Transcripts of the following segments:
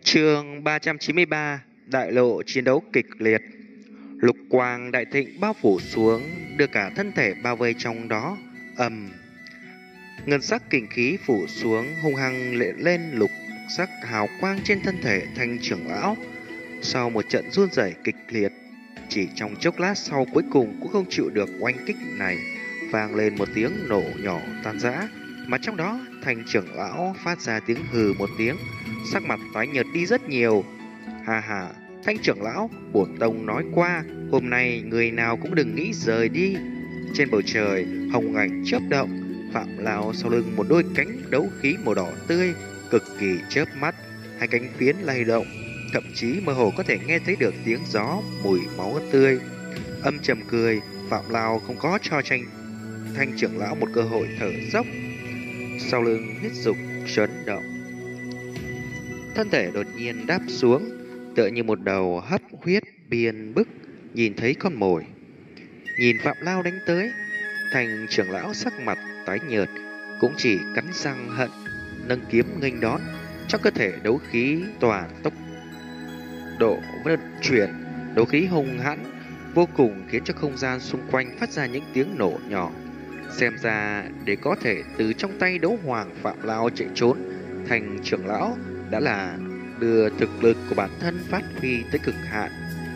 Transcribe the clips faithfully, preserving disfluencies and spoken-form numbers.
Chương ba trăm chín mươi ba. Đại lộ chiến đấu kịch liệt. Lục quang đại thịnh bao phủ xuống, đưa cả thân thể bao vây trong đó. Ầm. Ngân sắc kình khí phủ xuống, hung hăng lệ lên lục sắc hào quang trên thân thể thanh trưởng lão. Sau một trận run rẩy kịch liệt, chỉ trong chốc lát sau cuối cùng cũng không chịu được oanh kích này, vang lên một tiếng nổ nhỏ tan rã, mà trong đó thanh trưởng lão phát ra tiếng hừ một tiếng, sắc mặt tái nhợt đi rất nhiều. Hà hà, thanh trưởng lão, bổn tông nói qua, hôm nay người nào cũng đừng nghĩ rời đi. Trên bầu trời, hồng ảnh chớp động, Phạm Lao sau lưng một đôi cánh đấu khí màu đỏ tươi, cực kỳ chớp mắt, hai cánh phiến lay động, thậm chí mơ hồ có thể nghe thấy được tiếng gió, mùi máu tươi. Âm trầm cười, Phạm Lao không có cho tranh thanh trưởng lão một cơ hội thở dốc. Sau lưng huyết dục chấn động, thân thể đột nhiên đáp xuống, tựa như một đầu hấp huyết biên bức nhìn thấy con mồi. Nhìn Phạm Lao đánh tới, thành trưởng lão sắc mặt tái nhợt, cũng chỉ cắn răng hận, nâng kiếm nghênh đón. Trong cơ thể đấu khí tỏa tốc độ vận chuyển, đấu khí hung hãn vô cùng, khiến cho không gian xung quanh phát ra những tiếng nổ nhỏ. Xem ra để có thể từ trong tay đấu hoàng Phạm Lao chạy trốn, thành trưởng lão đã là đưa thực lực của bản thân phát huy tới cực hạn.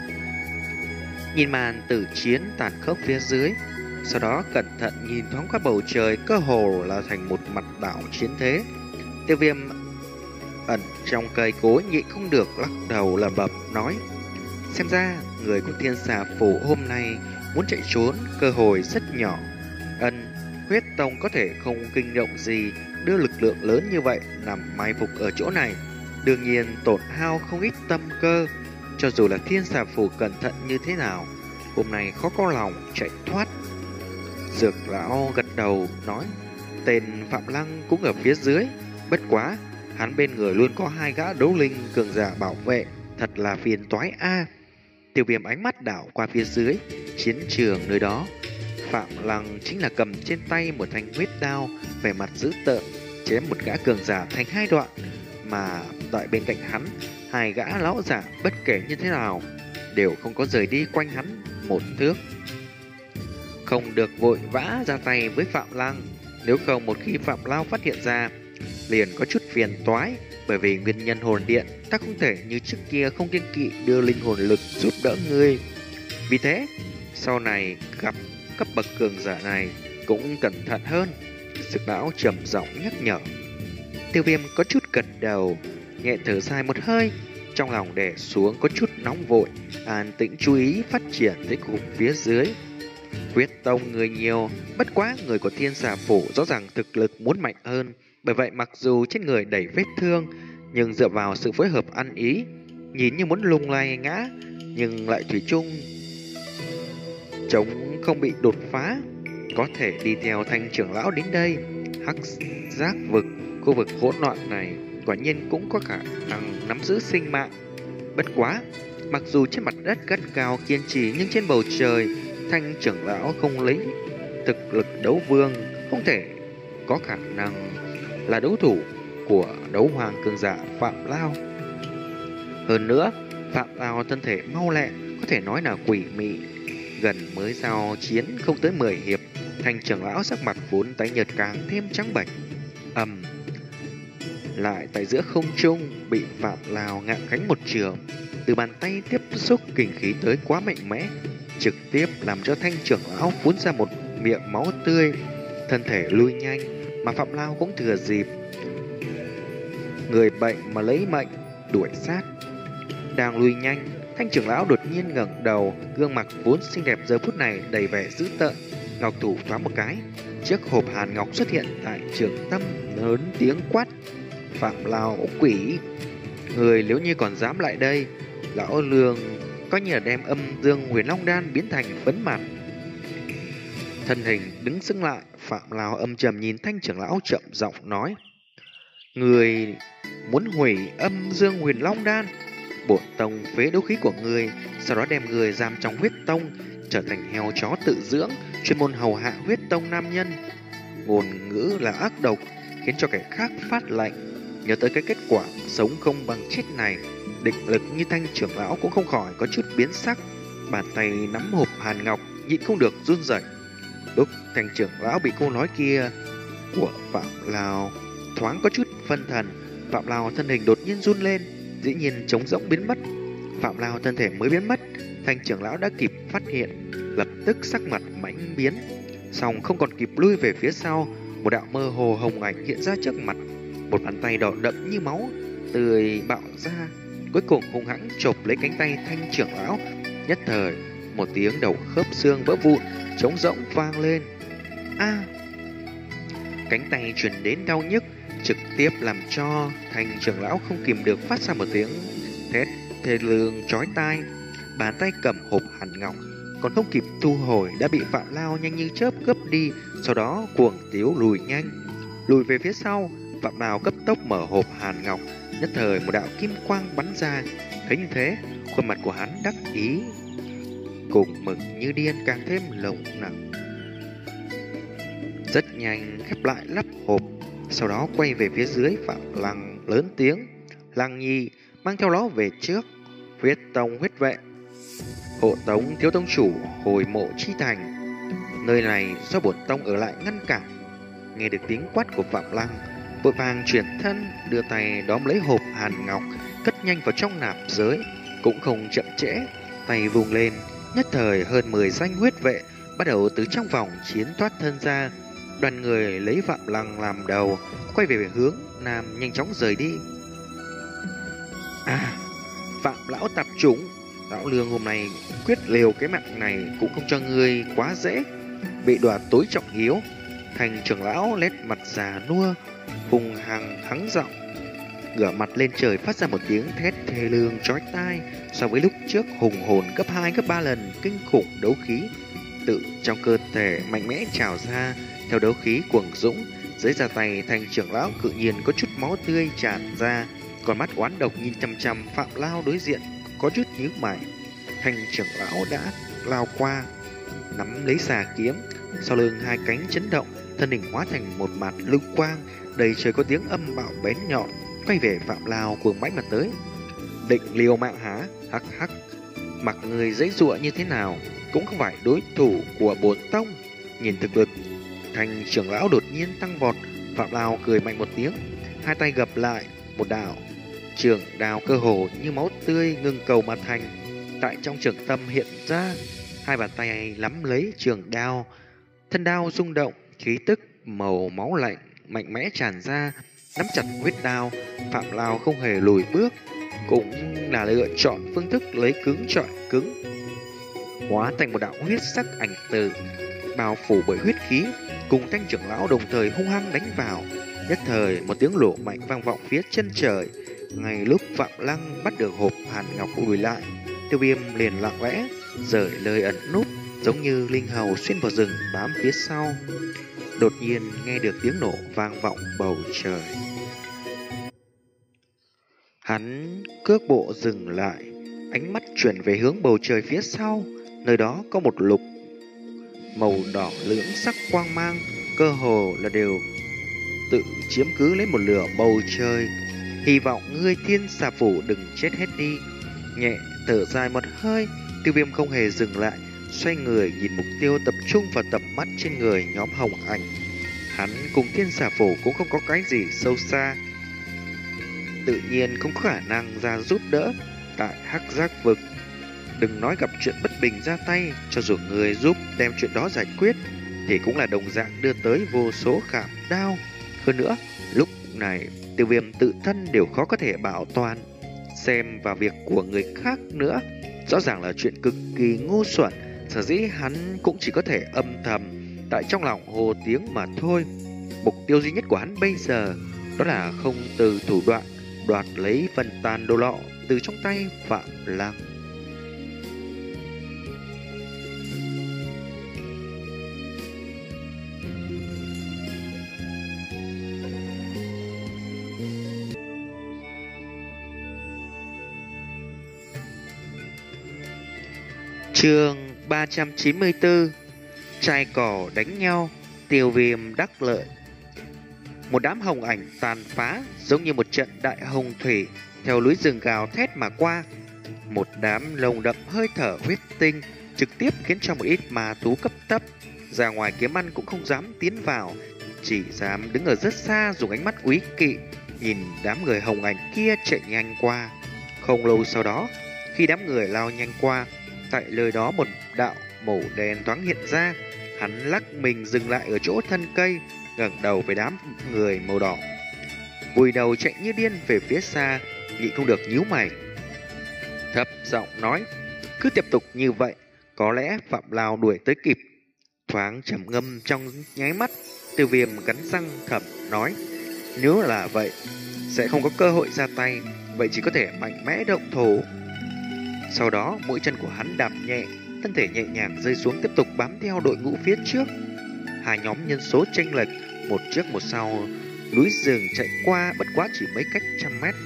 Nhìn màn tử chiến tàn khốc phía dưới, sau đó cẩn thận nhìn thoáng qua bầu trời, cơ hồ là thành một mặt đảo chiến thế. Tiêu Viêm ẩn trong cây cối nhịn không được lắc đầu lẩm bẩm nói: xem ra người của Thiên Xà Phủ hôm nay muốn chạy trốn cơ hội rất nhỏ. Ân, huyết tông có thể không kinh động gì, đưa lực lượng lớn như vậy nằm mai phục ở chỗ này, đương nhiên tổn hao không ít tâm cơ. Cho dù là Thiên Xà Phủ cẩn thận như thế nào, hôm nay khó có lòng chạy thoát. Dược lão gật đầu nói: tên Phạm Lăng cũng ở phía dưới, bất quá hắn bên người luôn có hai gã đấu linh cường giả bảo vệ, thật là phiền toái a. Tiêu Viêm ánh mắt đảo qua phía dưới chiến trường nơi đó. Phạm Lăng chính là cầm trên tay một thanh huyết đao, vẻ mặt dữ tợn chém một gã cường giả thành hai đoạn, mà tại bên cạnh hắn hai gã lão giả bất kể như thế nào đều không có rời đi quanh hắn một thước. Không được vội vã ra tay với Phạm Lăng, nếu không một khi Phạm Lao phát hiện ra liền có chút phiền toái. Bởi vì nguyên nhân hồn điện, ta không thể như trước kia không kiêng kỵ đưa linh hồn lực giúp đỡ ngươi. Vì thế sau này gặp cấp bậc cường giả này cũng cẩn thận hơn. Dược lão trầm giọng nhắc nhở. Tiêu Viêm có chút gật đầu, nhẹ thở dài một hơi, trong lòng đè xuống có chút nóng vội, an tĩnh chú ý phát triển tới cục phía dưới. Huyết tông người nhiều, bất quá người của Thiên Xà Phủ rõ ràng thực lực muốn mạnh hơn. Bởi vậy mặc dù trên người đầy vết thương, nhưng dựa vào sự phối hợp ăn ý, nhìn như muốn lung lay ngã, nhưng lại thủy chung chống không bị đột phá, có thể đi theo thanh trưởng lão đến đây. Hắc giác vực, khu vực hỗn loạn này quả nhiên cũng có khả năng nắm giữ sinh mạng. Bất quá, mặc dù trên mặt đất gắt cao kiên trì, nhưng trên bầu trời thanh trưởng lão không lấy thực lực đấu vương, không thể có khả năng là đấu thủ của đấu hoàng cường giả Phạm Lao. Hơn nữa, Phạm Lao thân thể mau lẹ, có thể nói là quỷ mị. Gần mới giao chiến không tới mười hiệp, thanh trưởng lão sắc mặt vốn tái nhợt càng thêm trắng bệch. Ầm, lại tại giữa không trung bị Phạm Lao ngạ cánh một trường, từ bàn tay tiếp xúc kình khí tới quá mạnh mẽ, trực tiếp làm cho thanh trưởng lão phun ra một miệng máu tươi, thân thể lui nhanh, mà Phạm Lao cũng thừa dịp người bệnh mà lấy mệnh đuổi sát. Đang lui nhanh, thanh trưởng lão đột nhiên ngẩng đầu, gương mặt vốn xinh đẹp giờ phút này đầy vẻ dữ tợn, ngọc thủ thoáng một cái, chiếc hộp hàn ngọc xuất hiện tại trường tâm, lớn tiếng quát: Phạm Lao quỷ, người nếu như còn dám lại đây, lão lương coi như là đem âm dương huyền long đan biến thành phấn mặt. Thân hình đứng sững lại, Phạm Lao âm trầm nhìn thanh trưởng lão chậm giọng nói: người muốn hủy âm dương huyền long đan, bổn tông phế đấu khí của người, sau đó đem người giam trong huyết tông, trở thành heo chó tự dưỡng, chuyên môn hầu hạ huyết tông nam nhân. Ngôn ngữ là ác độc, khiến cho kẻ khác phát lệnh. Nhớ tới cái kết quả sống không bằng chết này, định lực như Thanh trưởng lão cũng không khỏi có chút biến sắc. Bàn tay nắm hộp hàn ngọc nhịn không được run rẩy. Lúc Thanh trưởng lão bị câu nói kia của Phạm Lao thoáng có chút phân thần, Phạm Lao thân hình đột nhiên run lên, dĩ nhiên trống rỗng biến mất. Phạm Lao thân thể mới biến mất, Thanh trưởng lão đã kịp phát hiện, lập tức sắc mặt mãnh biến, song không còn kịp lui về phía sau. Một đạo mơ hồ hồng ảnh hiện ra trước mặt, một bàn tay đỏ đậm như máu tươi bạo ra, cuối cùng hung hãng chộp lấy cánh tay Thanh trưởng lão. Nhất thời một tiếng đầu khớp xương vỡ vụn, trống rỗng vang lên. A! Cánh tay truyền đến đau nhức, trực tiếp làm cho Thanh trưởng lão không kìm được phát ra một tiếng thét thê lương chói tai. Bàn tay cầm hộp hàn ngọc còn không kịp thu hồi đã bị Phạm Lao nhanh như chớp cướp đi, sau đó cuồng tiếu lùi nhanh, lùi về phía sau. Phạm Lao cấp tốc mở hộp hàn ngọc, nhất thời một đạo kim quang bắn ra. Thấy như thế, khuôn mặt của hắn đắc ý cùng mừng như điên càng thêm lộng nặng. Rất nhanh khép lại lắp hộp, sau đó quay về phía dưới Phạm Lăng lớn tiếng: Lăng Nhi, mang theo nó về trước. Huyết tông huyết vệ, hộ tống thiếu tông chủ hồi mộ chi thành. Nơi này do bổn tông ở lại ngăn cản. Nghe được tiếng quát của Phạm Lăng, vội vàng chuyển thân, đưa tay đóm lấy hộp hàn ngọc, cất nhanh vào trong nạp giới. Cũng không chậm trễ, tay vùng lên, nhất thời hơn mười danh huyết vệ bắt đầu từ trong vòng chiến thoát thân ra. Đoàn người lấy Phạm Lăng làm đầu, quay về hướng nam nhanh chóng rời đi. À, Phạm lão tạp chủng, lão lương hôm nay quyết liều cái mạng này cũng không cho ngươi quá dễ. Bị đoạt tối trọng yếu, Thành trưởng lão lét mặt già nua, hung hăng hắng giọng, ngửa mặt lên trời phát ra một tiếng thét thê lương chói tai. So với lúc trước hùng hồn gấp hai gấp ba lần, kinh khủng đấu khí tự trong cơ thể mạnh mẽ trào ra. Theo đấu khí cuồng dũng, dưới da tay Thành trưởng lão tự nhiên có chút máu tươi tràn ra, còn mắt oán độc nhìn chằm chằm Phạm Lao đối diện, có chút nhíu mày. Thành trưởng lão đã lao qua, nắm lấy xà kiếm, sau lưng hai cánh chấn động, thân hình hóa thành một mặt lưu quang, đầy trời có tiếng âm bạo bén nhọn, quay về Phạm Lao cuồng mãnh mà tới. Định liều mạng há? Hắc hắc, mặc người giãy giụa như thế nào cũng không phải đối thủ của bổn tông. Nhìn thực lực Thành trưởng lão đột nhiên tăng vọt, Phạm Lao cười mạnh một tiếng, hai tay gập lại, một đạo trường đao cơ hồ như máu tươi ngưng cầu mà thành, tại trong trường tâm hiện ra. Hai bàn tay nắm lấy trường đao, thân đao rung động, khí tức màu máu lạnh mạnh mẽ tràn ra. Nắm chặt huyết đao, Phạm Lao không hề lùi bước, cũng là lựa chọn phương thức lấy cứng chọi cứng, hóa thành một đạo huyết sắc ảnh từ bao phủ bởi huyết khí, cùng Thanh trưởng lão đồng thời hung hăng đánh vào. Nhất thời một tiếng nổ mạnh vang vọng phía chân trời. Ngay lúc Phạm Lăng bắt được hộp hàn ngọc lùi lại, Tiêu Viêm liền lặng lẽ rời lời ẩn núp, giống như linh hầu xuyên vào rừng bám phía sau. Đột nhiên nghe được tiếng nổ vang vọng bầu trời. Hắn cước bộ dừng lại, ánh mắt chuyển về hướng bầu trời phía sau. Nơi đó có một lục màu đỏ lưỡng sắc quang mang, cơ hồ là đều tự chiếm cứ lấy một nửa bầu trời. Hy vọng ngươi Thiên Xà Phủ đừng chết hết đi. Nhẹ thở dài một hơi, Tiêu Viêm không hề dừng lại, xoay người nhìn mục tiêu, tập trung vào tầm mắt trên người nhóm hồng ảnh. Hắn cùng Thiên Xà Phủ cũng không có cái gì sâu xa, tự nhiên không có khả năng ra giúp đỡ tại Hắc Giác Vực. Đừng nói gặp chuyện bất bình ra tay, cho dù người giúp đem chuyện đó giải quyết thì cũng là đồng dạng đưa tới vô số khảm đao. Hơn nữa, lúc này Tiêu Viêm tự thân đều khó có thể bảo toàn, xem vào việc của người khác nữa, rõ ràng là chuyện cực kỳ ngu xuẩn. Sở dĩ hắn cũng chỉ có thể âm thầm tại trong lòng hồ tiếng mà thôi. Mục tiêu duy nhất của hắn bây giờ đó là không từ thủ đoạn đoạt lấy phần tàn đồ lọ từ trong tay Phạm Lăng. Chương ba trăm chín mươi tư. Trai cỏ đánh nhau, Tiêu Viêm đắc lợi. Một đám hồng ảnh tàn phá giống như một trận đại hồng thủy theo núi rừng gào thét mà qua. Một đám lồng đậm hơi thở huyết tinh trực tiếp khiến cho một ít ma thú cấp thấp ra ngoài kiếm ăn cũng không dám tiến vào, chỉ dám đứng ở rất xa dùng ánh mắt úy kỵ nhìn đám người hồng ảnh kia chạy nhanh qua. Không lâu sau đó, khi đám người lao nhanh qua, tại nơi đó một đạo màu đen thoáng hiện ra. Hắn lắc mình dừng lại ở chỗ thân cây, ngẩng đầu với đám người màu đỏ, vùi đầu chạy như điên về phía xa, nhịn không được nhíu mày, thấp giọng nói: cứ tiếp tục như vậy, có lẽ Phạm Lao đuổi tới kịp. Thoáng trầm ngâm trong nháy mắt, Tiêu Viêm cắn răng thầm nói: nếu là vậy, sẽ không có cơ hội ra tay, vậy chỉ có thể mạnh mẽ động thủ. Sau đó, mũi chân của hắn đạp nhẹ, thân thể nhẹ nhàng rơi xuống, tiếp tục bám theo đội ngũ phía trước. Hai nhóm nhân số chênh lệch, một trước một sau, núi rừng chạy qua bất quá chỉ mấy cách trăm mét.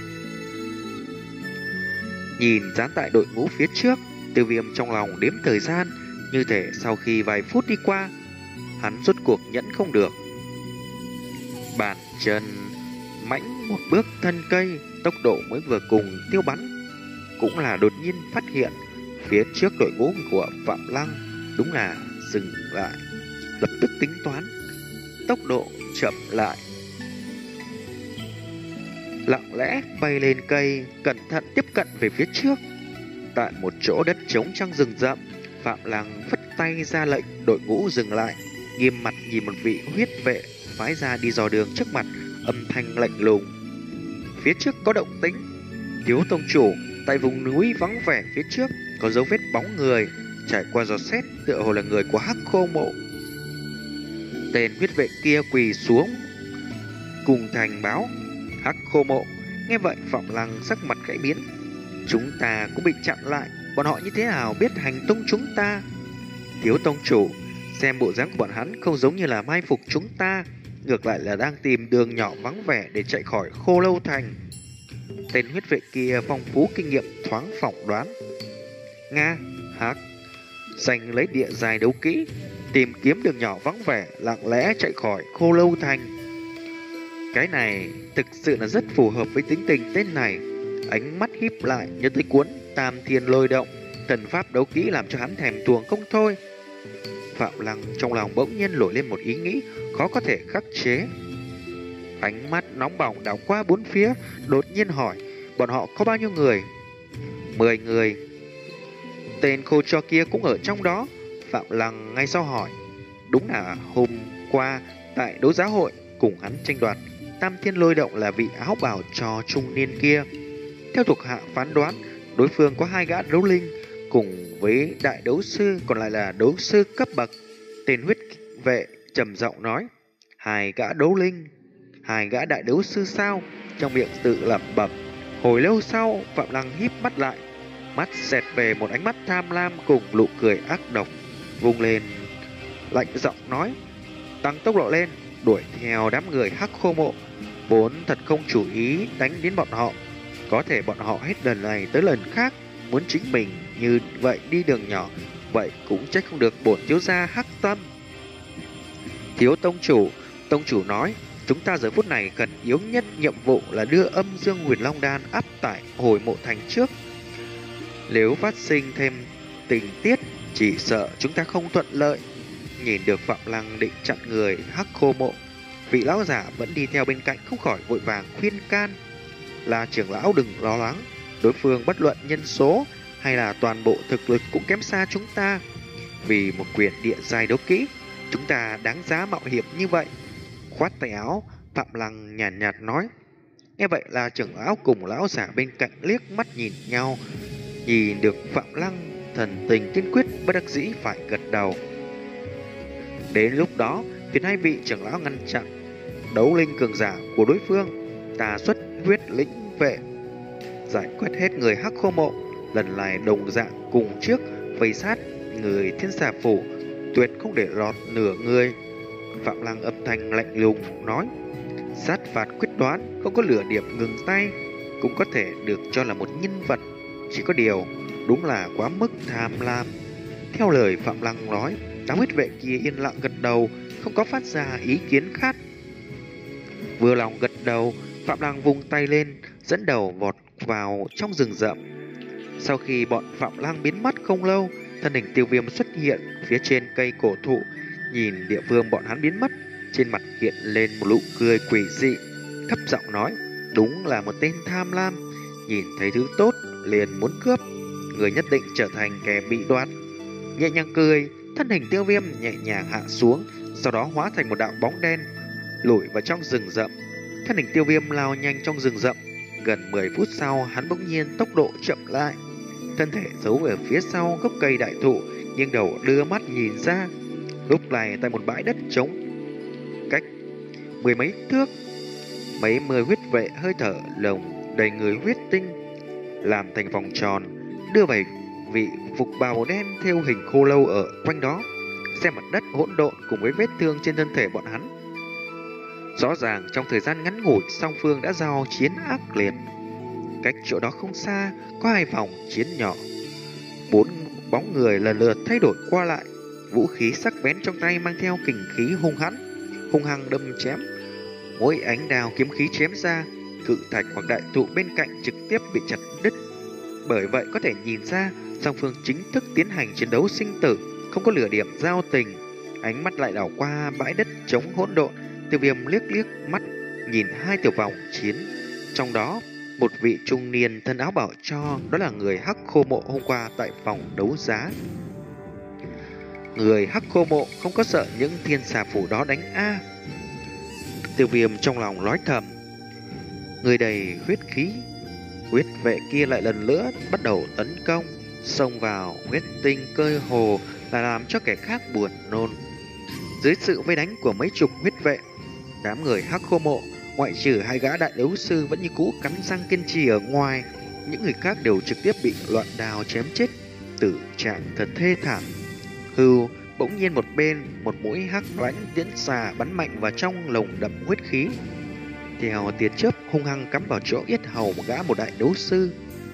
Nhìn dán tại đội ngũ phía trước, Tiêu Viêm trong lòng đếm thời gian, như thể sau khi vài phút đi qua, hắn rốt cuộc nhẫn không được. Bàn chân mãnh một bước thân cây, tốc độ mới vừa cùng tiêu bắn, cũng là đột nhiên phát hiện phía trước đội ngũ của Phạm Lăng đúng là dừng lại, lập tức tính toán tốc độ chậm lại, lặng lẽ bay lên cây, cẩn thận tiếp cận về phía trước. Tại một chỗ đất trống trong rừng rậm, Phạm Lăng phất tay ra lệnh đội ngũ dừng lại, nghiêm mặt nhìn một vị huyết vệ phái ra đi dò đường trước mặt, âm thanh lạnh lùng: phía trước có động tĩnh. Thiếu tông chủ, tại vùng núi vắng vẻ phía trước có dấu vết bóng người, trải qua dò xét tựa hồ là người của Hắc Khô Mộ. Tên huyết vệ kia quỳ xuống cùng thành báo: Hắc Khô Mộ. Nghe vậy, Phạm Lăng sắc mặt khẽ biến: chúng ta cũng bị chặn lại, bọn họ như thế nào biết hành tung chúng ta? Thiếu tông chủ, xem bộ dáng của bọn hắn không giống như là mai phục chúng ta, ngược lại là đang tìm đường nhỏ vắng vẻ để chạy khỏi Khô Lâu Thành. Tên huyết vệ kia phong phú kinh nghiệm thoáng phỏng đoán. Nga, Hắc, giành lấy địa dài đấu kỹ, tìm kiếm đường nhỏ vắng vẻ, lặng lẽ chạy khỏi Khô Lâu Thành. Cái này thực sự là rất phù hợp với tính tình tên này. Ánh mắt híp lại nhớ tới cuốn Tam Thiên Lôi Động, thần pháp đấu kỹ làm cho hắn thèm thuồng không thôi. Phạm Lăng trong lòng bỗng nhiên nổi lên một ý nghĩ khó có thể khắc chế. Ánh mắt nóng bỏng đảo qua bốn phía, đột nhiên hỏi: bọn họ có bao nhiêu người? Mười người. Tên khô cho kia cũng ở trong đó. Phạm Lăng ngay sau hỏi: đúng là hôm qua tại đấu giá hội cùng hắn tranh đoạt Tam Thiên Lôi Động là vị áo bào cho trung niên kia. Theo thuộc hạ phán đoán, đối phương có hai gã đấu linh cùng với đại đấu sư, còn lại là đấu sư cấp bậc. Tên huyết vệ trầm giọng nói: hai gã đấu linh, hai gã đại đấu sư sao? Trong miệng tự lẩm bẩm. Hồi lâu sau, Phạm Lăng híp mắt lại, mắt xẹt về một ánh mắt tham lam cùng nụ cười ác độc, vung lên lạnh giọng nói: tăng tốc độ lên, đuổi theo đám người Hắc Khô Mộ. Vốn thật không chủ ý đánh đến bọn họ, có thể bọn họ hết lần này tới lần khác muốn chính mình như vậy đi đường nhỏ, vậy cũng trách không được bổn thiếu gia Hắc Tâm. Thiếu tông chủ, tông chủ nói chúng ta giờ phút này cần yếu nhất nhiệm vụ là đưa âm dương huyền long đan áp tải hồi mộ thành trước. Nếu phát sinh thêm tình tiết, chỉ sợ chúng ta không thuận lợi. Nhìn được Phạm Lăng định chặn người Hắc Khô Mộ, vị lão giả vẫn đi theo bên cạnh không khỏi vội vàng khuyên can: là trưởng lão đừng lo lắng, đối phương bất luận nhân số hay là toàn bộ thực lực cũng kém xa chúng ta. Vì một quyển địa giai đấu kỹ, chúng ta đáng giá mạo hiểm như vậy. Khoát tay áo, Phạm Lăng nhàn nhạt, nhạt nói. Nghe vậy là trưởng lão cùng lão giả bên cạnh liếc mắt nhìn nhau. Nhìn được Phạm Lăng thần tình kiên quyết, bất đắc dĩ phải gật đầu. Đến lúc đó, phiền hai vị trưởng lão ngăn chặn đấu linh cường giả của đối phương, ta xuất huyết lĩnh vệ giải quyết hết người Hắc Khô Mộ. Lần này đồng dạng cùng trước vây sát người Thiên Xà Phủ, tuyệt không để lọt nửa người. Phạm Lăng âm thanh lạnh lùng nói: sát phạt quyết đoán, không có lửa điểm ngừng tay, cũng có thể được cho là một nhân vật, chỉ có điều đúng là quá mức tham lam. Theo lời Phạm Lăng nói, đám huyết vệ kia yên lặng gật đầu, không có phát ra ý kiến khác. Vừa lòng gật đầu, Phạm Lăng vung tay lên, dẫn đầu vọt vào trong rừng rậm. Sau khi bọn Phạm Lăng biến mất không lâu, thân hình Tiêu Viêm xuất hiện phía trên cây cổ thụ. Nhìn địa phương bọn hắn biến mất, trên mặt hiện lên một nụ cười quỷ dị, thấp giọng nói: đúng là một tên tham lam, nhìn thấy thứ tốt liền muốn cướp, người nhất định trở thành kẻ bị đoạt. Nhẹ nhàng cười, thân hình Tiêu Viêm nhẹ nhàng hạ xuống, sau đó hóa thành một đạo bóng đen lủi vào trong rừng rậm. Thân hình Tiêu Viêm lao nhanh trong rừng rậm. Gần mười phút sau, hắn bỗng nhiên tốc độ chậm lại, thân thể giấu ở phía sau gốc cây đại thụ, nghiêng đầu đưa mắt nhìn ra. Lúc này tại một bãi đất trống cách mười mấy thước, mấy mươi huyết vệ hơi thở lồng đầy người huyết tinh làm thành vòng tròn, đưa bảy vị phục bào màu đen theo hình khô lâu ở quanh đó, xem mặt đất hỗn độn cùng với vết thương trên thân thể bọn hắn. Rõ ràng trong thời gian ngắn ngủi, song phương đã giao chiến ác liệt. Cách chỗ đó không xa có hai vòng chiến nhỏ, bốn bóng người lần lượt thay đổi qua lại, vũ khí sắc bén trong tay mang theo kình khí hung hãn, hung hăng đâm chém. Mỗi ánh đao kiếm khí chém ra, cự thạch hoặc đại thụ bên cạnh trực tiếp bị chặt đứt. Bởi vậy có thể nhìn ra song phương chính thức tiến hành chiến đấu sinh tử, không có lửa điểm giao tình. Ánh mắt lại đảo qua bãi đất trống hỗn độn, Tiêu Viêm liếc liếc mắt nhìn hai tiểu vòng chiến, trong đó một vị trung niên thân áo bảo cho, đó là người Hắc Khô Mộ hôm qua tại phòng đấu giá. Người Hắc Khô Mộ không có sợ những thiên xà phủ đó đánh a. Tiêu Viêm trong lòng nói thầm. Người đầy huyết khí, huyết vệ kia lại lần nữa bắt đầu tấn công, xông vào huyết tinh cơ hồ là làm cho kẻ khác buồn nôn. Dưới sự vây đánh của mấy chục huyết vệ, đám người Hắc Khô Mộ ngoại trừ hai gã đại đấu sư vẫn như cũ cắn răng kiên trì ở ngoài, những người khác đều trực tiếp bị loạn đao chém chết, tử trạng thật thê thảm. Hưu, bỗng nhiên một bên, một mũi hắc lãnh tiễn xà bắn mạnh vào trong lồng đậm huyết khí, theo tia chớp hung hăng cắm vào chỗ yết hầu một gã một đại đấu sư.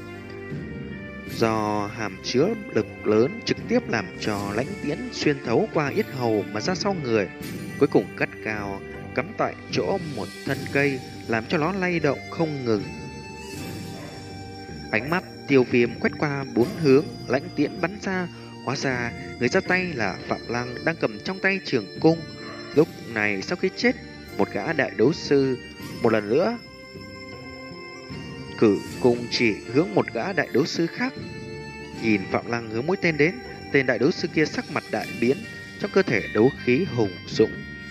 Do hàm chứa lực lớn trực tiếp làm cho lãnh tiễn xuyên thấu qua yết hầu mà ra sau người, cuối cùng cắt cao cắm tại chỗ một thân cây, làm cho nó lay động không ngừng. Ánh mắt Tiêu Viêm quét qua bốn hướng, lãnh tiễn bắn ra, hóa ra người ra tay là Phạm Lăng đang cầm trong tay trường cung. Lúc này sau khi chết một gã đại đấu sư, một lần nữa cử cung chỉ hướng một gã đại đấu sư khác. Nhìn Phạm Lăng hướng mũi tên đến, tên đại đấu sư kia sắc mặt đại biến, trong cơ thể đấu khí hùng dũng.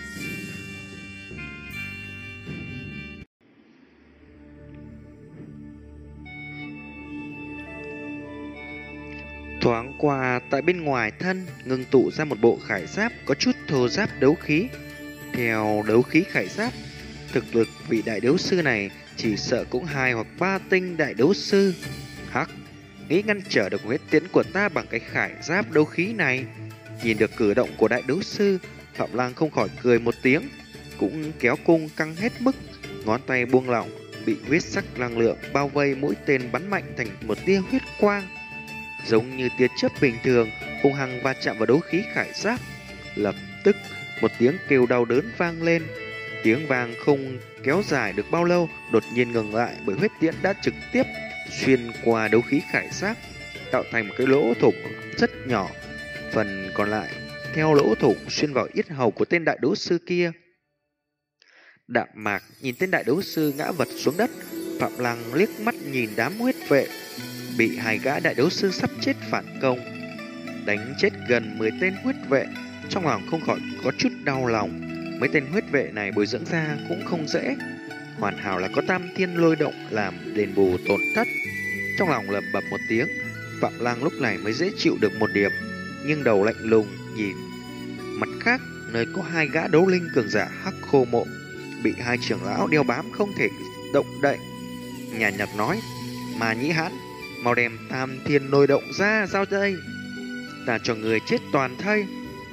Thoáng qua tại bên ngoài thân ngưng tụ ra một bộ khải giáp có chút thô giáp đấu khí. Theo đấu khí khải giáp, thực lực vị đại đấu sư này chỉ sợ cũng hai hoặc ba tinh đại đấu sư. Hắc, nghĩ ngăn trở được huyết tiến của ta bằng cái khải giáp đấu khí này. Nhìn được cử động của đại đấu sư, Phạm Lăng không khỏi cười một tiếng, cũng kéo cung căng hết mức, ngón tay buông lỏng, bị huyết sắc năng lượng bao vây, mũi tên bắn mạnh thành một tia huyết quang, giống như tia chớp bình thường, hung hăng va chạm vào đấu khí khải giáp. Lập tức một tiếng kêu đau đớn vang lên. Tiếng vang không kéo dài được bao lâu, đột nhiên ngừng lại bởi huyết tiễn đã trực tiếp xuyên qua đấu khí khải giáp, tạo thành một cái lỗ thủng rất nhỏ. Phần còn lại theo lỗ thủng xuyên vào yết hầu của tên đại đấu sư kia. Đạm mạc nhìn tên đại đấu sư ngã vật xuống đất, Phạm Lăng liếc mắt nhìn đám huyết vệ bị hai gã đại đấu sư sắp chết phản công, đánh chết gần mười tên huyết vệ, trong lòng không khỏi có chút đau lòng. Mấy tên huyết vệ này bồi dưỡng ra cũng không dễ, hoàn hảo là có tam thiên lôi động làm đền bù tổn thất. Trong lòng lẩm bẩm một tiếng, Phạm Lăng lúc này mới dễ chịu được một điểm, nhưng đầu lạnh lùng nhìn mặt khác, nơi có hai gã đấu linh cường giả Hắc Khô Mộ bị hai trưởng lão đeo bám không thể động đậy, nhàn nhạt nói: Mà Nhĩ Hãn, mau đem tam thiên lôi động ra giao đây, ta cho người chết toàn thây.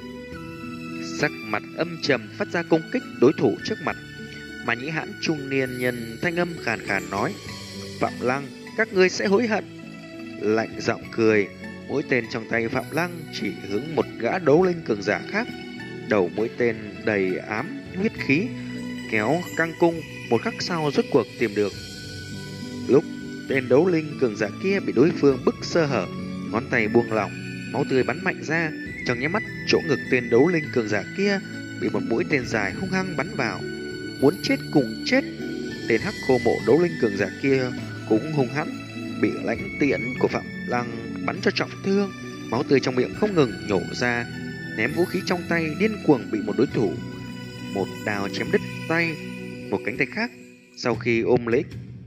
Sắc mặt âm trầm phát ra công kích đối thủ trước mặt. Mà Nhĩ Hãn trung niên nhân thanh âm khàn khàn nói: Phạm Lăng, các ngươi sẽ hối hận. Lạnh giọng cười, mũi tên trong tay Phạm Lăng chỉ hướng một gã đấu linh cường giả khác. Đầu mũi tên đầy ám huyết khí, kéo căng cung Một khắc sau rốt cuộc tìm được. Lúc tên đấu linh cường giả kia bị đối phương bức sơ hở, ngón tay buông lỏng, máu tươi bắn mạnh ra. Trong nháy mắt, chỗ ngực tên đấu linh cường giả kia bị một mũi tên dài hung hăng bắn vào. Muốn chết cùng chết. Tên hắc khô mộ đấu linh cường giả kia cũng hung hãn, bị lãnh tiễn của Phạm Lăng bắn cho trọng thương, máu tươi trong miệng không ngừng nhổ ra, ném vũ khí trong tay điên cuồng bị một đối thủ một đao chém đứt tay. Một cánh tay khác sau khi ôm lấy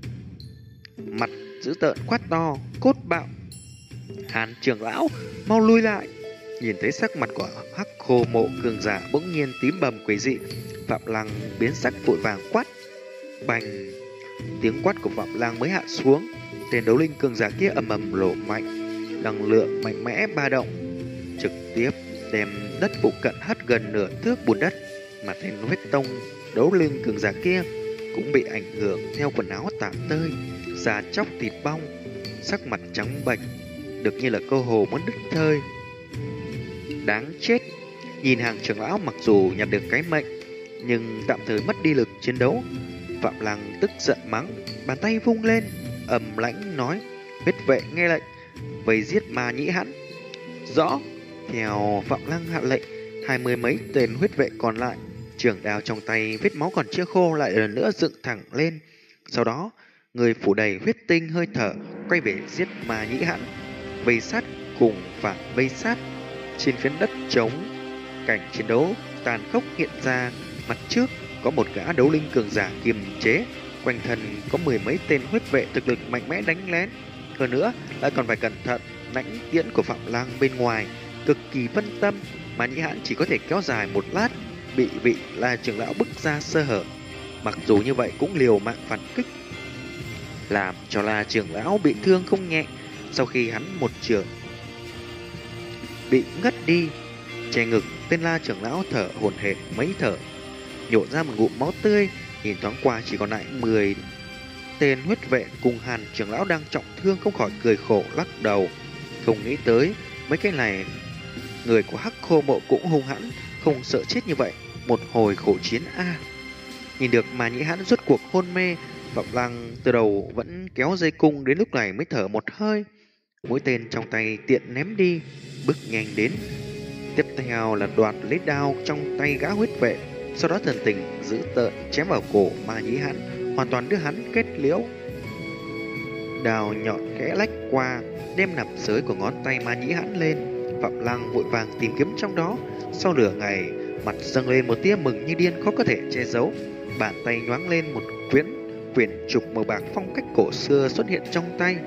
mặt dữ tợn quát to: cốt bạo! Hàn trưởng lão, mau lui lại! Nhìn thấy sắc mặt của hắc khô mộ cường giả bỗng nhiên tím bầm quỷ dị, Phạm Lăng biến sắc vội vàng quát: bành! Tiếng quát của Phạm Lăng mới hạ xuống, tên đấu linh cường giả kia ầm ầm nổ mạnh, năng lượng mạnh mẽ ba động, trực tiếp đem đất phụ cận hất gần nửa thước bùn đất. Mà tên huyết tông đấu linh cường giả kia cũng bị ảnh hưởng theo quần áo tả tơi, da chóc thịt bong, sắc mặt trắng bệch, được như là cơ hồ muốn đứt hơi. Đáng chết! Nhìn hàng trưởng lão mặc dù nhặt được cái mệnh, nhưng tạm thời mất đi lực chiến đấu. Phạm Lăng tức giận mắng, bàn tay vung lên, ầm lãnh nói: huyết vệ nghe lệnh, vây giết ma nhĩ hãn. Rõ! Theo Phạm Lăng hạ lệnh, hai mươi mấy tên huyết vệ còn lại, trường đao trong tay vết máu còn chưa khô lại lần nữa dựng thẳng lên. Sau đó, người phủ đầy huyết tinh hơi thở quay về giết ma nhĩ hãn. Vây sát cùng phản vây sát. Trên phiến đất trống, cảnh chiến đấu tàn khốc hiện ra. Mặt trước có một gã đấu linh cường giả kiềm chế, quanh thân có mười mấy tên huyết vệ thực lực mạnh mẽ đánh lén. Hơn nữa lại còn phải cẩn thận lãnh tiễn của Phạm Lăng bên ngoài, cực kỳ phân tâm. Mà nhĩ hãn chỉ có thể kéo dài một lát, bị vị là trưởng lão bức ra sơ hở. Mặc dù như vậy cũng liều mạng phản kích, làm cho là trưởng lão bị thương không nhẹ. Sau khi hắn một trường bị ngất đi, che ngực, tên la trưởng lão thở hổn hển mấy thở, nhổ ra một ngụm máu tươi. Nhìn thoáng qua chỉ còn lại mười tên huyết vệ cùng Hàn trưởng lão đang trọng thương, không khỏi cười khổ lắc đầu. Không nghĩ tới mấy cái này người của hắc khô mộ cũng hung hãn, không sợ chết như vậy. Một hồi khổ chiến a. À. Nhìn được mà nhĩ hãn rốt cuộc hôn mê, Phạm Lăng từ đầu vẫn kéo dây cung, đến lúc này mới thở một hơi. Mũi tên trong tay tiện ném đi, bước nhanh đến. Tiếp theo là đoạt lấy đao trong tay gã huyết vệ, sau đó thần tình giữ tợn chém vào cổ ma nhĩ hãn, hoàn toàn đưa hắn kết liễu. Đao nhọn khẽ lách qua, đem nằm sới của ngón tay ma nhĩ hãn lên. Phạm Lăng vội vàng tìm kiếm trong đó. Sau nửa ngày, mặt dâng lên một tia mừng như điên khó có thể che giấu. Bàn tay nhoáng lên, một quyển quyển trục màu bạc phong cách cổ xưa xuất hiện trong tay.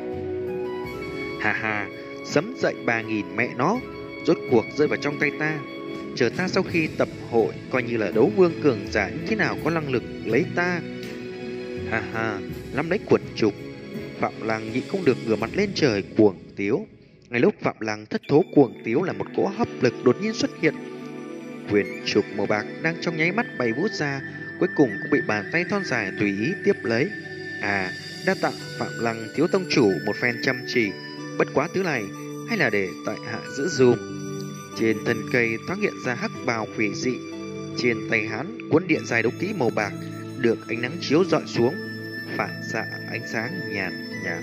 Hà hà, sấm dậy ba nghìn mẹ nó, rốt cuộc rơi vào trong tay ta. Chờ ta sau khi tập hội, coi như là đấu vương cường giả như thế nào có năng lực lấy ta. Hà hà, nắm lấy quyển trục, Phạm Lăng nhịn không được ngửa mặt lên trời cuồng tiếu. Ngay lúc Phạm Lăng thất thố cuồng tiếu là một cỗ hấp lực đột nhiên xuất hiện. Quyển trục màu bạc đang trong nháy mắt bay vút ra, cuối cùng cũng bị bàn tay thon dài tùy ý tiếp lấy. À, đa tặng Phạm Lăng thiếu tông chủ một phen chăm chỉ. Bất quá thứ này hay là để tại hạ giữ dùm. Trên thân cây thoáng hiện ra hắc bào quỷ dị. Trên tay hắn cuốn điện dài đấu kỹ màu bạc, được ánh nắng chiếu rọi xuống, phản xạ ánh sáng nhàn nhạt.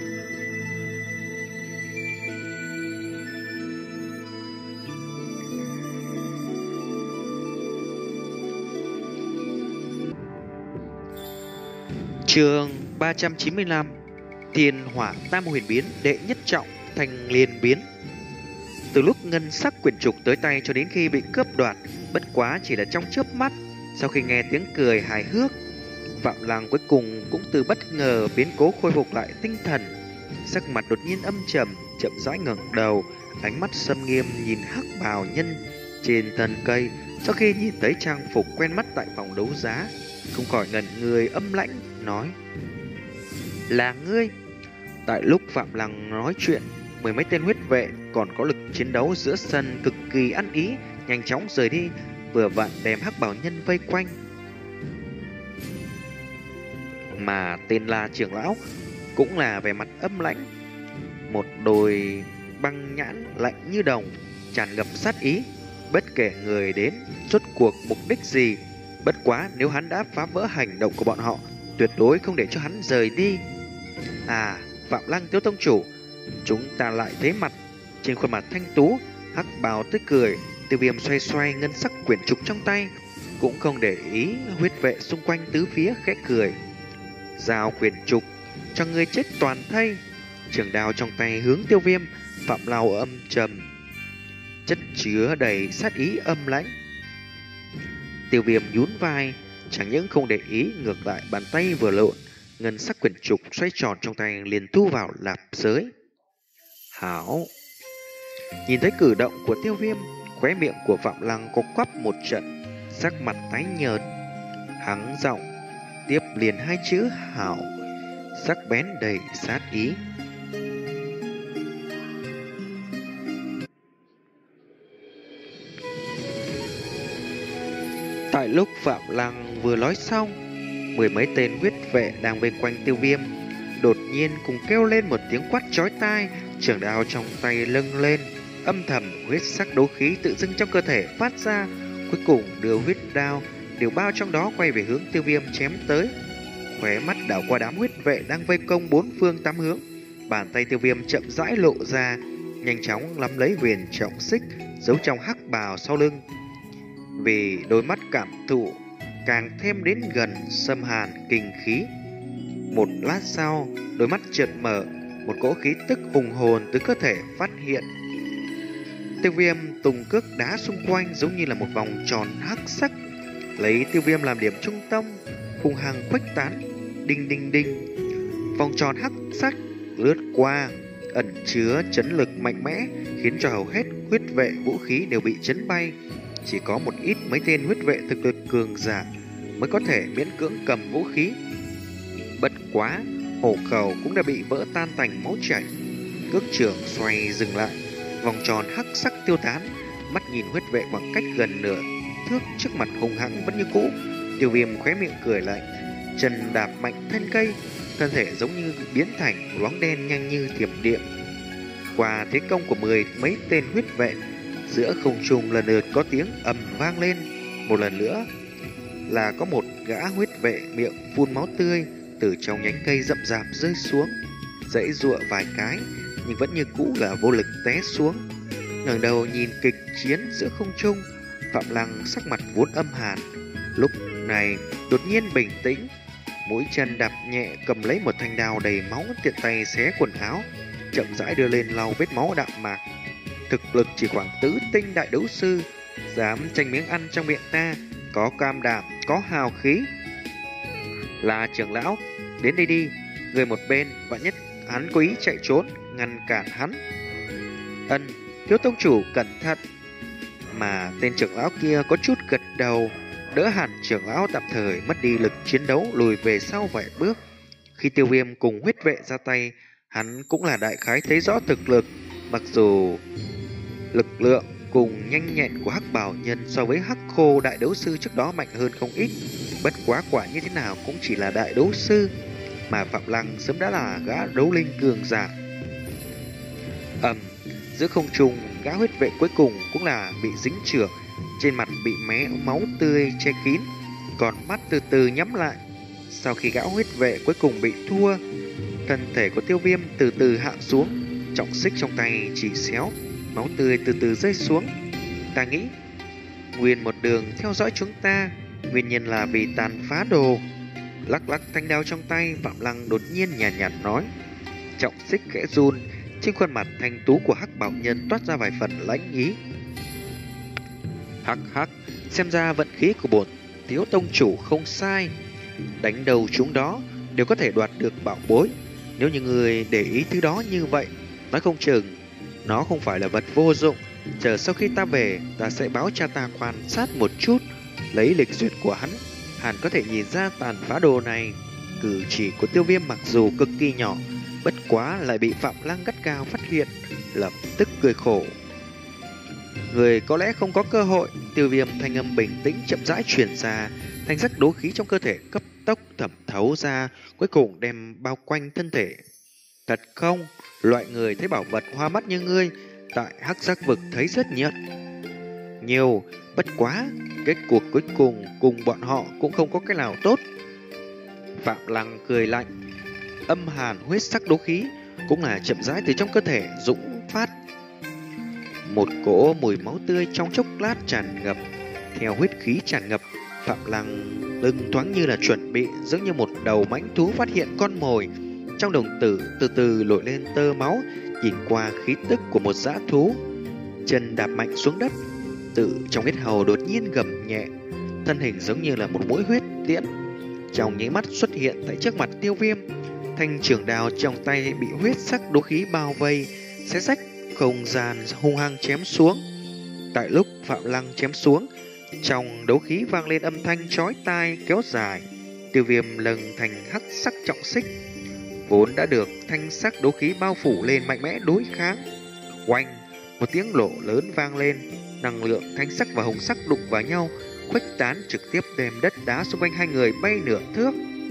Chương ba trăm chín mươi lăm. Thiên hỏa tam huyền biến đệ nhất trọng thành liên biến. Từ lúc ngân sắc quyển trục tới tay cho đến khi bị cướp đoạt, bất quá chỉ là trong chớp mắt. Sau khi nghe tiếng cười hài hước, Phạm Lăng cuối cùng cũng từ bất ngờ biến cố khôi phục lại tinh thần. Sắc mặt đột nhiên âm trầm, chậm rãi ngẩng đầu, ánh mắt sâm nghiêm nhìn hắc bào nhân trên thân cây. Sau khi nhìn thấy trang phục quen mắt tại phòng đấu giá, không khỏi ngẩn người âm lãnh nói: là ngươi. Tại lúc Phạm Lăng nói chuyện, mười mấy tên huyết vệ còn có lực chiến đấu giữa sân cực kỳ ăn ý, nhanh chóng rời đi, vừa vặn đem hắc bào nhân vây quanh. Mà tên La trưởng lão cũng là vẻ mặt âm lãnh, một đôi băng nhãn lạnh như đồng, tràn ngập sát ý. Bất kể người đến rốt cuộc mục đích gì, bất quá nếu hắn đã phá vỡ hành động của bọn họ, tuyệt đối không để cho hắn rời đi. À, Phạm Lăng Thiếu tông chủ, chúng ta lại thấy mặt. Trên khuôn mặt thanh tú, hắc bào tươi cười. Tiêu Viêm xoay xoay ngân sắc quyển trục trong tay, cũng không để ý huyết vệ xung quanh tứ phía, khẽ cười. Giao quyển trục, cho ngươi chết toàn thây. Trường đao trong tay hướng Tiêu Viêm. Phạm Lao âm trầm, chất chứa đầy sát ý âm lãnh. Tiêu Viêm nhún vai, chẳng những không để ý, ngược lại bàn tay vừa lộn, ngân sắc quyển trục xoay tròn trong tay liền thu vào lạp giới. Hảo. Nhìn thấy cử động của Tiêu Viêm, khóe miệng của Phạm Lăng có quắp một trận, sắc mặt tái nhợt. Hắn giọng tiếp liền hai chữ hảo, sắc bén đầy sát ý. Tại lúc Phạm Lăng vừa nói xong, mười mấy tên huyết vệ đang bên quanh Tiêu Viêm đột nhiên cùng kêu lên một tiếng quát chói tai, trường đao trong tay lâng lên, âm thầm huyết sắc đấu khí tự dưng trong cơ thể phát ra, cuối cùng đưa huyết đao đều bao trong đó quay về hướng Tiêu Viêm chém tới. Khóe mắt đảo qua đám huyết vệ đang vây công bốn phương tám hướng, bàn tay Tiêu Viêm chậm rãi lộ ra, nhanh chóng nắm lấy huyền trọng xích giấu trong hắc bào sau lưng. Vì đôi mắt cảm thụ càng thêm đến gần xâm hàn kinh khí. Một lát sau, đôi mắt chợt mở, một cỗ khí tức hùng hồn từ cơ thể phát hiện. Tiêu Viêm tung cước đá xung quanh giống như là một vòng tròn hắc sắc, lấy Tiêu Viêm làm điểm trung tâm, hung hăng khuếch tán. Đinh đinh đinh, vòng tròn hắc sắc lướt qua, ẩn chứa chấn lực mạnh mẽ, khiến cho hầu hết huyết vệ vũ khí đều bị chấn bay. Chỉ có một ít mấy tên huyết vệ thực lực cường giả mới có thể miễn cưỡng cầm vũ khí. Bất quá, hổ khẩu cũng đã bị vỡ tan thành máu chảy. Cước trưởng xoay dừng lại, vòng tròn hắc sắc tiêu tán. Mắt nhìn huyết vệ khoảng cách gần nửa thước trước mặt hung hãng vẫn như cũ. Tiêu Viêm khóe miệng cười lạnh, chân đạp mạnh thân cây, thân thể giống như biến thành một bóng đen nhanh như thiểm điện. Qua thế công của mười mấy tên huyết vệ, giữa không trung lần lượt có tiếng ầm vang lên. Một lần nữa là có một gã huyết vệ miệng phun máu tươi từ trong nhánh cây rậm rạp rơi xuống, giãy giụa vài cái nhưng vẫn như cũ là vô lực té xuống. Ngẩng đầu nhìn kịch chiến giữa không trung, Phạm Lăng sắc mặt vốn âm hàn, lúc này đột nhiên bình tĩnh, mũi chân đạp nhẹ cầm lấy một thanh đao đầy máu, tiện tay xé quần áo, chậm rãi đưa lên lau vết máu đạm mạc. Thực lực chỉ khoảng tứ tinh đại đấu sư, dám tranh miếng ăn trong miệng ta, có cam đảm, có hào khí. Là trưởng lão, đến đây đi, người một bên, vạn nhất hắn có ý chạy trốn, ngăn cản hắn. Ân, thiếu tông chủ cẩn thận. Mà tên trưởng lão kia có chút gật đầu, đỡ hẳn trưởng lão tạm thời mất đi lực chiến đấu, lùi về sau vài bước. Khi Tiêu Viêm cùng huyết vệ ra tay, hắn cũng là đại khái thấy rõ thực lực. Mặc dù lực lượng cùng nhanh nhẹn của hắc bảo nhân so với hắc khô đại đấu sư trước đó mạnh hơn không ít, bất quá quả như thế nào cũng chỉ là đại đấu sư, mà Phạm Lăng sớm đã là gã đấu linh cường giả. Ầm, giữa không trung, gã huyết vệ cuối cùng cũng là bị dính chưởng, trên mặt bị mé máu tươi che kín, còn mắt từ từ nhắm lại. Sau khi gã huyết vệ cuối cùng bị thua, thân thể của Tiêu Viêm từ từ hạ xuống, trọng xích trong tay chỉ xéo, máu tươi từ từ rơi xuống. Ta nghĩ nguyên một đường theo dõi chúng ta, nguyên nhân là vì tàn phá đồ. Lắc lắc thanh đao trong tay, Phạm Lăng đột nhiên nhàn nhạt, nhạt nói. Trọng xích khẽ run, trên khuôn mặt thanh tú của hắc bảo nhân toát ra vài phần lãnh ý. Hắc hắc, xem ra vận khí của bổn thiếu tông chủ không sai, đánh đầu chúng đó đều có thể đoạt được bảo bối. Nếu như người để ý thứ đó như vậy, nói không chừng nó không phải là vật vô dụng. Chờ sau khi ta về, ta sẽ báo cha ta quan sát một chút, lấy lịch duyệt của hắn, hẳn có thể nhìn ra tàn phá đồ này. Cử chỉ của Tiêu Viêm mặc dù cực kỳ nhỏ, bất quá lại bị Phạm Lăng gắt gao phát hiện, lập tức cười khổ. Người có lẽ không có cơ hội. Tiêu Viêm thanh âm bình tĩnh chậm rãi truyền ra, thanh sắc đố khí trong cơ thể cấp tốc thẩm thấu ra, cuối cùng đem bao quanh thân thể. Thật không, loại người thấy bảo vật hoa mắt như ngươi, tại hắc giác vực thấy rất nhiều. Nhiều, bất quá, kết cuộc cuối cùng cùng bọn họ cũng không có cái nào tốt. Phạm Lăng cười lạnh, âm hàn huyết sắc đấu khí cũng là chậm rãi từ trong cơ thể dũng phát. Một cỗ mùi máu tươi trong chốc lát tràn ngập. Theo huyết khí tràn ngập, Phạm Lăng lưng thoáng như là chuẩn bị, giống như một đầu mãnh thú phát hiện con mồi. Trong đồng tử từ từ nổi lên tơ máu, nhìn qua khí tức của một dã thú. Chân đạp mạnh xuống đất, tự trong huyết hầu đột nhiên gầm nhẹ, thân hình giống như là một mũi huyết tiễn, trong nháy mắt xuất hiện tại trước mặt Tiêu Viêm. Thanh trường đao trong tay bị huyết sắc đấu khí bao vây, xé rách không gian, hung hăng chém xuống. Tại lúc Phạm Lăng chém xuống, trong đấu khí vang lên âm thanh chói tai kéo dài. Tiêu Viêm lâng thành hắc sắc trọng xích, vốn đã được thanh sắc đấu khí bao phủ lên mạnh mẽ đối kháng. Oanh, một tiếng nổ lớn vang lên, năng lượng thanh sắc và hồng sắc đụng vào nhau, khuếch tán trực tiếp đem đất đá xung quanh hai người bay nửa thước.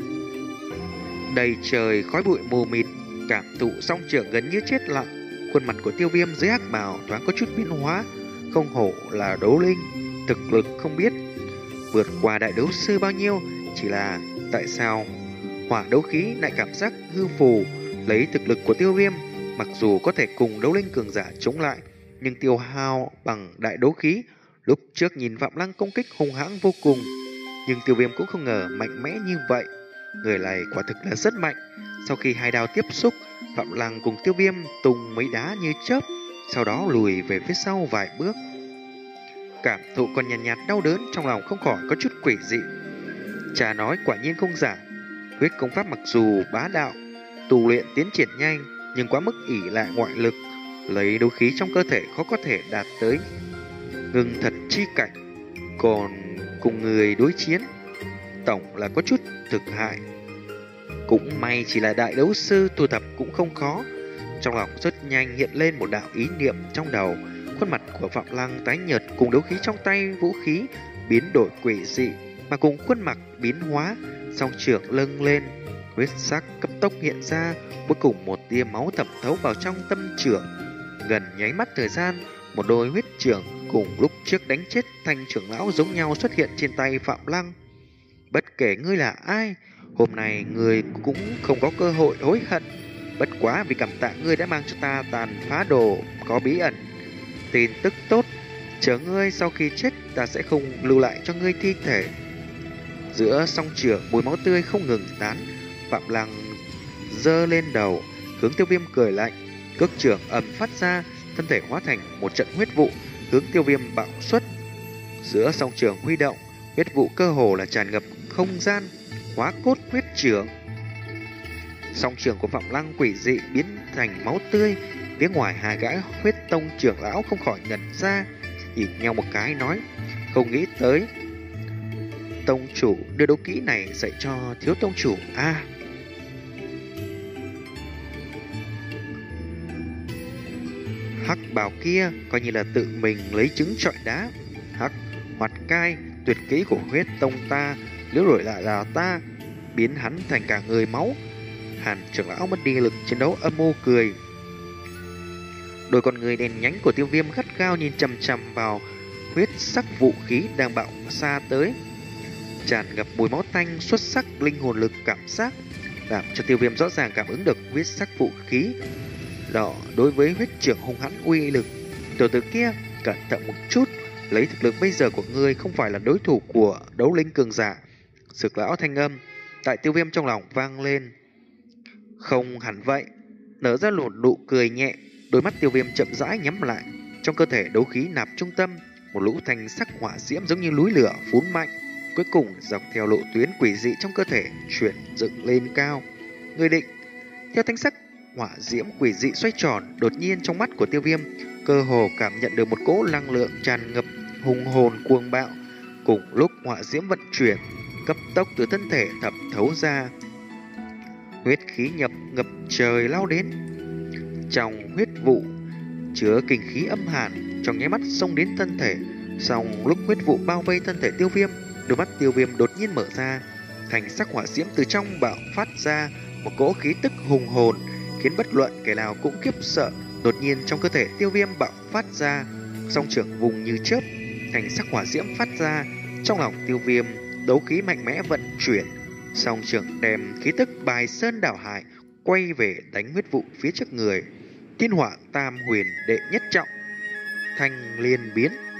Đầy trời khói bụi mù mịt, cảm thụ song trưởng gần như chết lặng. Khuôn mặt của Tiêu Viêm dưới hắc bào thoáng có chút biến hóa, không hổ là đấu linh, thực lực không biết vượt qua đại đấu sư bao nhiêu, chỉ là tại sao hỏa đấu khí lại cảm giác hư phù. Lấy thực lực của Tiêu Viêm, mặc dù có thể cùng đấu linh cường giả chống lại, nhưng tiêu hao bằng đại đấu khí. Lúc trước nhìn Phạm Lăng công kích hung hãn vô cùng, nhưng Tiêu Viêm cũng không ngờ mạnh mẽ như vậy. Người này quả thực là rất mạnh. Sau khi hai đao tiếp xúc, Phạm Lăng cùng Tiêu Viêm tung mấy đá như chớp, sau đó lùi về phía sau vài bước. Cảm thụ còn nhàn nhạt, nhạt đau đớn trong lòng không khỏi có chút quỷ dị. Cha nói quả nhiên không giả, huyết công pháp mặc dù bá đạo, tu luyện tiến triển nhanh, nhưng quá mức ỷ lại ngoại lực, lấy đấu khí trong cơ thể khó có thể đạt tới ngưng thật chi cảnh. Còn cùng người đối chiến, tổng là có chút thực hại. Cũng may chỉ là đại đấu sư, thu thập cũng không khó. Trong lòng rất nhanh hiện lên một đạo ý niệm trong đầu. Khuôn mặt của Phạm Lăng tái nhợt, cùng đấu khí trong tay vũ khí biến đổi quỷ dị, mà cùng khuôn mặt biến hóa, song trưởng lâng lên, huyết sắc cấp tốc hiện ra, cuối cùng một tia máu thẩm thấu vào trong tâm trưởng. Gần nháy mắt thời gian, một đôi huyết trưởng cùng lúc trước đánh chết thanh trưởng lão giống nhau xuất hiện trên tay Phạm Lăng. Bất kể ngươi là ai, hôm nay ngươi cũng không có cơ hội hối hận. Bất quá vì cảm tạ ngươi đã mang cho ta tàn phá đồ có bí ẩn. Tin tức tốt, chờ ngươi sau khi chết ta sẽ không lưu lại cho ngươi thi thể. Giữa song trưởng mùi máu tươi không ngừng tán, Phạm Lăng giơ lên đầu, hướng Tiêu Viêm cười lạnh, cước trưởng ầm phát ra, thân thể hóa thành một trận huyết vụ hướng Tiêu Viêm bạo xuất. Giữa song trưởng huy động, huyết vụ cơ hồ là tràn ngập không gian, hóa cốt huyết trưởng. Song trưởng của Phạm Lăng quỷ dị biến thành máu tươi. Phía ngoài hai gã huyết tông trưởng lão không khỏi ngẩn ra, nhìn nhau một cái nói, không nghĩ tới tông chủ đưa đấu kỹ này dạy cho thiếu tông chủ a. À, hắc bào kia coi như là tự mình lấy trứng trọi đá. Hắc hoạt cai, tuyệt kỹ của huyết tông ta, nếu đổi lại là ta, biến hắn thành cả người máu. Hàn trưởng lão mất đi lực chiến đấu âm mưu cười. Đôi con người đèn nhánh của Tiêu Viêm gắt gao nhìn chằm chằm vào huyết sắc vũ khí đang bạo xa tới, tràn ngập mùi máu tanh xuất sắc linh hồn lực cảm giác, làm cho Tiêu Viêm rõ ràng cảm ứng được huyết sắc vũ khí đó đối với huyết trưởng hung hãn uy lực. Tiểu tử kia, cẩn thận một chút, lấy thực lực bây giờ của ngươi không phải là đối thủ của đấu linh cường giả. Sực lão thanh âm tại Tiêu Viêm trong lòng vang lên. Không hẳn vậy. Nở ra một nụ cười nhẹ, đôi mắt Tiêu Viêm chậm rãi nhắm lại. Trong cơ thể đấu khí nạp trung tâm, một lũ thanh sắc hỏa diễm giống như núi lửa phun mạnh, cuối cùng dọc theo lộ tuyến quỷ dị trong cơ thể chuyển dựng lên cao. Người định theo thanh sắc hỏa diễm quỷ dị xoay tròn, đột nhiên trong mắt của Tiêu Viêm cơ hồ cảm nhận được một cỗ năng lượng tràn ngập hùng hồn cuồng bạo. Cùng lúc hỏa diễm vận chuyển, cấp tốc từ thân thể thẩm thấu ra, huyết khí nhập ngập trời lao đến. Trong huyết vụ chứa kinh khí âm hàn, trong nháy mắt xông đến thân thể. Xong lúc huyết vụ bao vây thân thể Tiêu Viêm, đôi mắt Tiêu Viêm đột nhiên mở ra, thành sắc hỏa diễm từ trong bạo phát ra một cỗ khí tức hùng hồn, khiến bất luận kẻ nào cũng khiếp sợ. Đột nhiên trong cơ thể Tiêu Viêm bạo phát ra, song trưởng vùng như chớp, thành sắc hỏa diễm phát ra. Trong lòng Tiêu Viêm, đấu khí mạnh mẽ vận chuyển, Song trưởng đem khí tức bài sơn đảo hải quay về đánh huyết vụ phía trước người. Thiên hỏa tam huyền đệ nhất trọng, thanh liên biến.